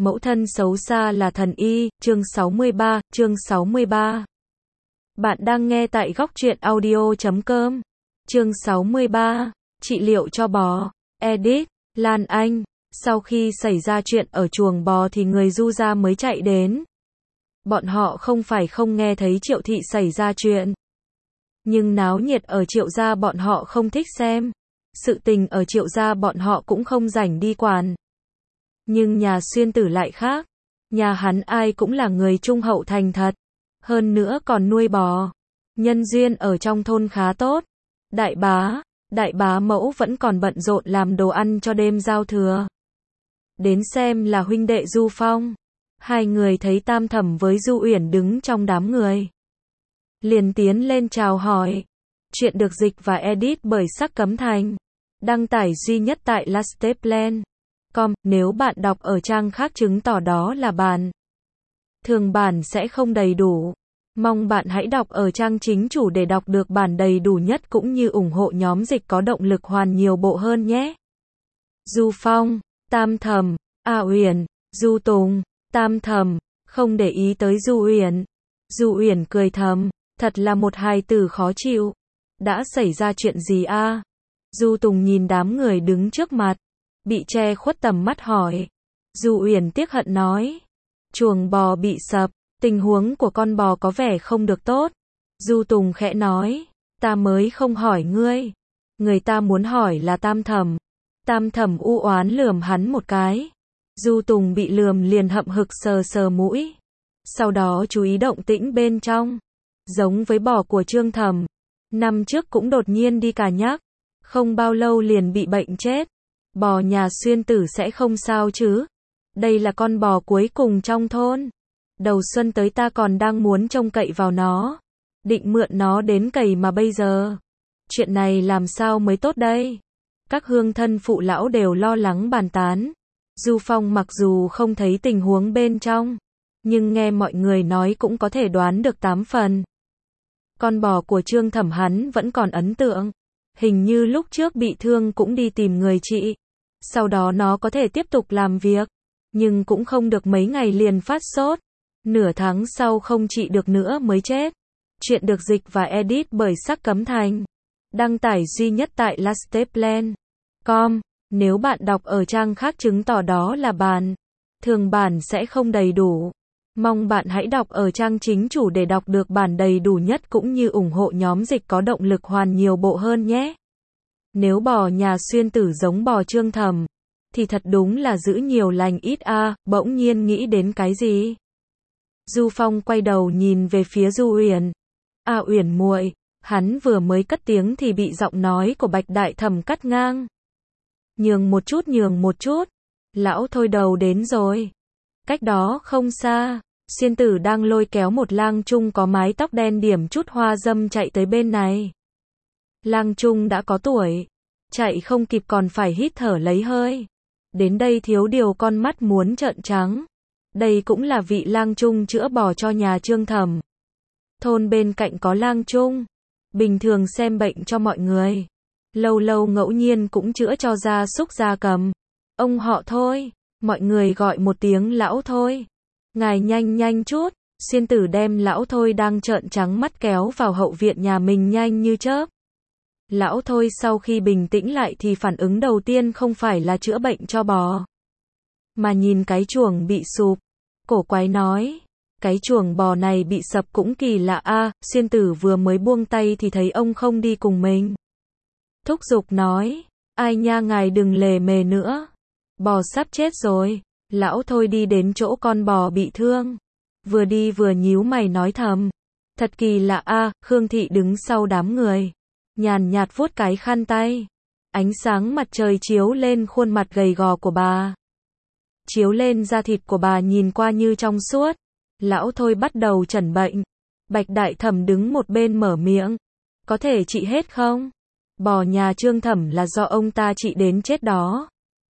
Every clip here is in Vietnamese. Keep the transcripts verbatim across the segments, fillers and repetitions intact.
Mẫu thân xấu xa là thần y, chương sáu mươi ba, chương sáu mươi ba. Bạn đang nghe tại góc truyện audio chấm com. Chương sáu mươi ba, trị liệu cho bò. Edit, Lan Anh. Sau khi xảy ra chuyện ở chuồng bò thì người Du gia mới chạy đến. Bọn họ không phải không nghe thấy Triệu thị xảy ra chuyện. Nhưng náo nhiệt ở Triệu gia bọn họ không thích xem. Sự tình ở Triệu gia bọn họ cũng không rảnh đi quản. Nhưng nhà Xuyên Tử lại khác. Nhà hắn ai cũng là người trung hậu thành thật. Hơn nữa còn nuôi bò. Nhân duyên ở trong thôn khá tốt. Đại bá, đại bá mẫu vẫn còn bận rộn làm đồ ăn cho đêm giao thừa. Đến xem là huynh đệ Du Phong. Hai người thấy Tam Thẩm với Du Uyển đứng trong đám người. Liền tiến lên chào hỏi. Chuyện được dịch và edit bởi Sắc Cấm Thành. Đăng tải duy nhất tại lasteplan chấm com. Nếu bạn đọc ở trang khác chứng tỏ đó là bản thường bản sẽ không đầy đủ. Mong bạn hãy đọc ở trang chính chủ để đọc được bản đầy đủ nhất cũng như ủng hộ nhóm dịch có động lực hoàn nhiều bộ hơn nhé. Du Phong, Tam Thẩm, A Uyển, Du Tùng, Tam Thẩm, không để ý tới Du Uyển. Du Uyển cười thầm, thật là một hài tử khó chịu. Đã xảy ra chuyện gì a? À? Du Tùng nhìn đám người đứng trước mặt, bị che khuất tầm mắt hỏi. Du Uyển tiếc hận nói, chuồng bò bị sập, tình huống của con bò có vẻ không được tốt. Du Tùng khẽ nói, ta mới không hỏi ngươi. Người ta muốn hỏi là Tam Thẩm. Tam Thẩm u oán lườm hắn một cái. Du Tùng bị lườm liền hậm hực sờ sờ mũi. Sau đó chú ý động tĩnh bên trong. Giống với bò của Trương Thẩm. Năm trước cũng đột nhiên đi cà nhắc. Không bao lâu liền bị bệnh chết. Bò nhà Xuyên Tử sẽ không sao chứ. Đây là con bò cuối cùng trong thôn. Đầu xuân tới ta còn đang muốn trông cậy vào nó. Định mượn nó đến cày mà bây giờ. Chuyện này làm sao mới tốt đây? Các hương thân phụ lão đều lo lắng bàn tán. Du Phong mặc dù không thấy tình huống bên trong. Nhưng nghe mọi người nói cũng có thể đoán được tám phần. Con bò của Trương Thẩm hắn vẫn còn ấn tượng. Hình như lúc trước bị thương cũng đi tìm người trị. Sau đó nó có thể tiếp tục làm việc. Nhưng cũng không được mấy ngày liền phát sốt. Nửa tháng sau không trị được nữa mới chết. Chuyện được dịch và edit bởi Sắc Cấm Thành. Đăng tải duy nhất tại lasteplan chấm com. Nếu bạn đọc ở trang khác chứng tỏ đó là bản thường bản sẽ không đầy đủ. Mong bạn hãy đọc ở trang chính chủ để đọc được bản đầy đủ nhất cũng như ủng hộ nhóm dịch có động lực hoàn nhiều bộ hơn nhé. Nếu bò nhà Xuyên Tử giống bò Trương Thẩm, thì thật đúng là giữ nhiều lành ít a. À, bỗng nhiên nghĩ đến cái gì? Du Phong quay đầu nhìn về phía Du Uyển. A Uyển muội, hắn vừa mới cất tiếng thì bị giọng nói của Bạch Đại Thẩm cắt ngang. Nhường một chút nhường một chút. Lão thôi đầu đến rồi. Cách đó không xa, Xuyên Tử đang lôi kéo một lang trung có mái tóc đen điểm chút hoa dâm chạy tới bên này. Lang trung đã có tuổi. Chạy không kịp còn phải hít thở lấy hơi. Đến đây thiếu điều con mắt muốn trợn trắng. Đây cũng là vị lang trung chữa bò cho nhà Trương Thẩm. Thôn bên cạnh có lang trung. Bình thường xem bệnh cho mọi người. Lâu lâu ngẫu nhiên cũng chữa cho gia súc gia cầm. Ông họ Thôi. Mọi người gọi một tiếng lão Thôi. Ngài nhanh nhanh chút. Xuyên Tử đem lão Thôi đang trợn trắng mắt kéo vào hậu viện nhà mình nhanh như chớp. Lão Thôi sau khi bình tĩnh lại thì phản ứng đầu tiên không phải là chữa bệnh cho bò. Mà nhìn cái chuồng bị sụp. Cổ quái nói. Cái chuồng bò này bị sập cũng kỳ lạ a. À, Xuyên Tử vừa mới buông tay thì thấy ông không đi cùng mình. Thúc giục nói. Ai nha ngài đừng lề mề nữa. Bò sắp chết rồi. Lão Thôi đi đến chỗ con bò bị thương. Vừa đi vừa nhíu mày nói thầm. Thật kỳ lạ a. À, Khương Thị đứng sau đám người. Nhàn nhạt vuốt cái khăn tay. Ánh sáng mặt trời chiếu lên khuôn mặt gầy gò của bà. Chiếu lên da thịt của bà nhìn qua như trong suốt. Lão Thôi bắt đầu chẩn bệnh. Bạch Đại Thẩm đứng một bên mở miệng. Có thể trị hết không? Bò nhà Trương Thẩm là do ông ta trị đến chết đó.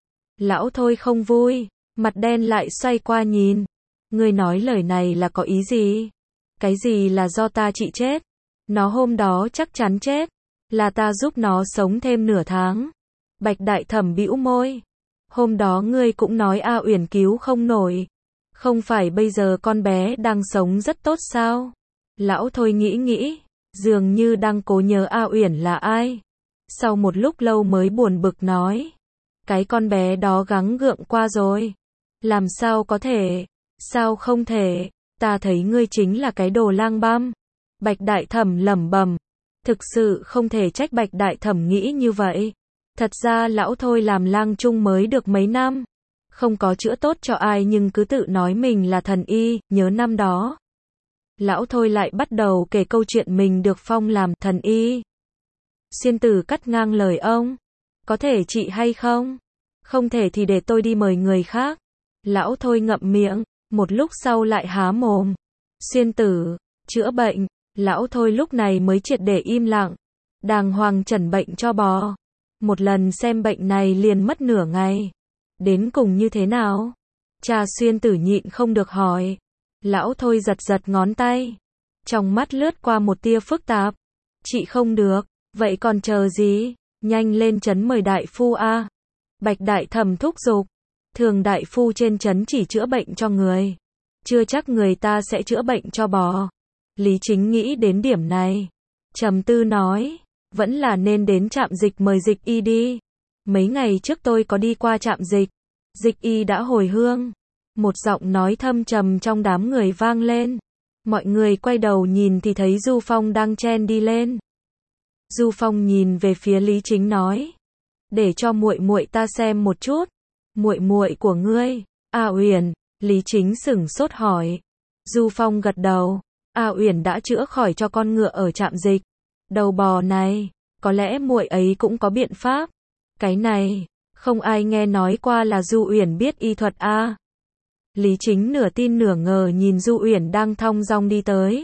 Lão Thôi không vui. Mặt đen lại xoay qua nhìn. Ngươi nói lời này là có ý gì? Cái gì là do ta trị chết? Nó hôm đó chắc chắn chết. Là ta giúp nó sống thêm nửa tháng. Bạch Đại Thẩm bĩu môi. Hôm đó ngươi cũng nói A Uyển cứu không nổi. Không phải bây giờ con bé đang sống rất tốt sao? Lão Thôi nghĩ nghĩ, dường như đang cố nhớ A Uyển là ai. Sau một lúc lâu mới buồn bực nói. Cái con bé đó gắng gượng qua rồi. Làm sao có thể? Sao không thể? Ta thấy ngươi chính là cái đồ lang băm. Bạch Đại Thẩm lẩm bẩm. Thực sự không thể trách Bạch Đại Thẩm nghĩ như vậy. Thật ra lão Thôi làm lang trung mới được mấy năm. Không có chữa tốt cho ai nhưng cứ tự nói mình là thần y, nhớ năm đó. Lão Thôi lại bắt đầu kể câu chuyện mình được phong làm thần y. Xuyên Tử cắt ngang lời ông. Có thể trị hay không? Không thể thì để tôi đi mời người khác. Lão Thôi ngậm miệng, một lúc sau lại há mồm. Xuyên Tử, chữa bệnh. Lão Thôi lúc này mới triệt để im lặng. Đàng hoàng chẩn bệnh cho bò. Một lần xem bệnh này liền mất nửa ngày. Đến cùng như thế nào? Cha Xuyên Tử nhịn không được hỏi. Lão Thôi giật giật ngón tay. Trong mắt lướt qua một tia phức tạp. Chị không được, vậy còn chờ gì? Nhanh lên trấn mời đại phu a. Bạch Đại Thẩm thúc giục. Thường đại phu trên trấn chỉ chữa bệnh cho người. Chưa chắc người ta sẽ chữa bệnh cho bò. Lý Chính nghĩ đến điểm này. Trầm tư nói. Vẫn là nên đến trạm dịch mời dịch y đi. Mấy ngày trước tôi có đi qua trạm dịch. Dịch y đã hồi hương. Một giọng nói thâm trầm trong đám người vang lên. Mọi người quay đầu nhìn thì thấy Du Phong đang chen đi lên. Du Phong nhìn về phía Lý Chính nói. Để cho muội muội ta xem một chút. Muội muội của ngươi, A Uyển. Lý Chính sửng sốt hỏi. Du Phong gật đầu. A Uyển đã chữa khỏi cho con ngựa ở trạm dịch. Đầu bò này, có lẽ muội ấy cũng có biện pháp. Cái này, không ai nghe nói qua là Du Uyển biết y thuật a. À. Lý Chính nửa tin nửa ngờ nhìn Du Uyển đang thong dong đi tới.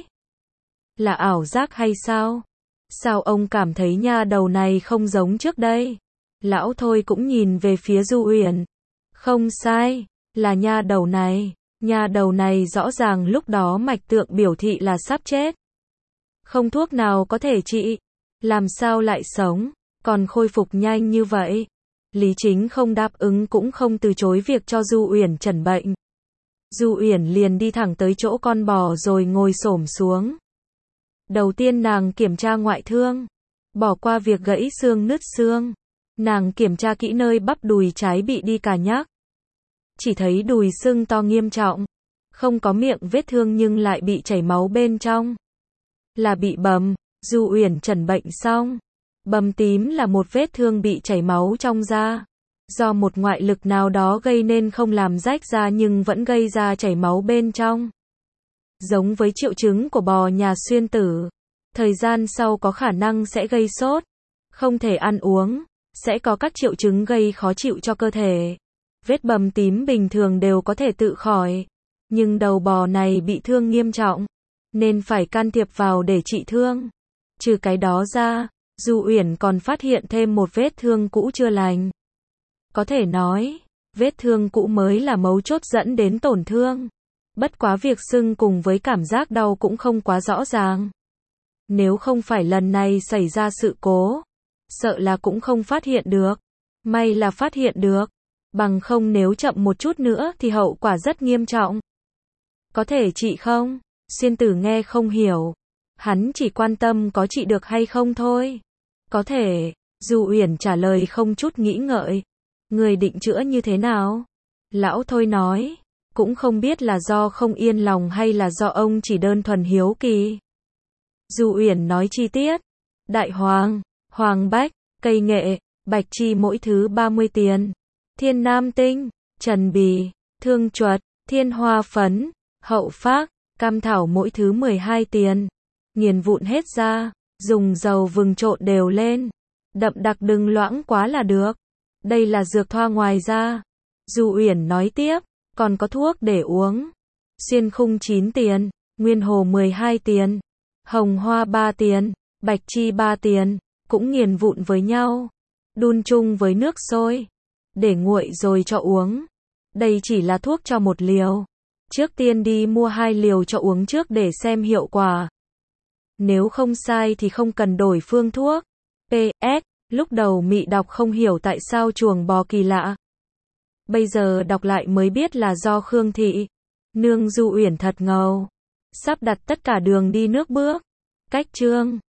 Là ảo giác hay sao? Sao ông cảm thấy nha đầu này không giống trước đây? Lão Thôi cũng nhìn về phía Du Uyển. Không sai, là nha đầu này. Nha đầu này rõ ràng lúc đó mạch tượng biểu thị là sắp chết. Không thuốc nào có thể trị. Làm sao lại sống, còn khôi phục nhanh như vậy? Lý Chính không đáp ứng cũng không từ chối việc cho Du Uyển chẩn bệnh. Du Uyển liền đi thẳng tới chỗ con bò rồi ngồi xổm xuống. Đầu tiên nàng kiểm tra ngoại thương. Bỏ qua việc gãy xương nứt xương. Nàng kiểm tra kỹ nơi bắp đùi trái bị đi cả nhác. Chỉ thấy đùi sưng to nghiêm trọng. Không có miệng vết thương nhưng lại bị chảy máu bên trong. Là bị bầm. Du Uyển chẩn bệnh xong. Bầm tím là một vết thương bị chảy máu trong da. Do một ngoại lực nào đó gây nên không làm rách da nhưng vẫn gây ra chảy máu bên trong. Giống với triệu chứng của bò nhà Xuyên Tử. Thời gian sau có khả năng sẽ gây sốt. Không thể ăn uống. Sẽ có các triệu chứng gây khó chịu cho cơ thể. Vết bầm tím bình thường đều có thể tự khỏi. Nhưng đầu bò này bị thương nghiêm trọng. Nên phải can thiệp vào để trị thương. Trừ cái đó ra, Du Uyển còn phát hiện thêm một vết thương cũ chưa lành. Có thể nói, vết thương cũ mới là mấu chốt dẫn đến tổn thương. Bất quá việc sưng cùng với cảm giác đau cũng không quá rõ ràng. Nếu không phải lần này xảy ra sự cố, sợ là cũng không phát hiện được. May là phát hiện được. Bằng không nếu chậm một chút nữa thì hậu quả rất nghiêm trọng. Có thể trị không? Xuyên Tử nghe không hiểu. Hắn chỉ quan tâm có trị được hay không thôi. Có thể. Du Uyển trả lời không chút nghĩ ngợi. Người định chữa như thế nào? Lão Thôi nói. Cũng không biết là do không yên lòng hay là do ông chỉ đơn thuần hiếu kỳ. Du Uyển nói chi tiết. Đại hoàng, hoàng bách, cây nghệ, bạch chi mỗi thứ ba mươi tiền. Thiên nam tinh, trần bì, thương chuột, thiên hoa phấn, hậu phác, cam thảo mỗi thứ mười hai tiền. Nghiền vụn hết ra, dùng dầu vừng trộn đều lên. Đậm đặc đừng loãng quá là được. Đây là dược thoa ngoài ra. Du Uyển nói tiếp, còn có thuốc để uống. Xuyên khung chín tiền, nguyên hồ mười hai tiền, hồng hoa ba tiền, bạch chi ba tiền, cũng nghiền vụn với nhau. Đun chung với nước sôi. Để nguội rồi cho uống. Đây chỉ là thuốc cho một liều. Trước tiên đi mua hai liều cho uống trước để xem hiệu quả. Nếu không sai thì không cần đổi phương thuốc. pê ét. Lúc đầu Mị đọc không hiểu tại sao chuồng bò kỳ lạ. Bây giờ đọc lại mới biết là do Khương Thị Nương Du Uyển thật ngầu. Sắp đặt tất cả đường đi nước bước. Cách chương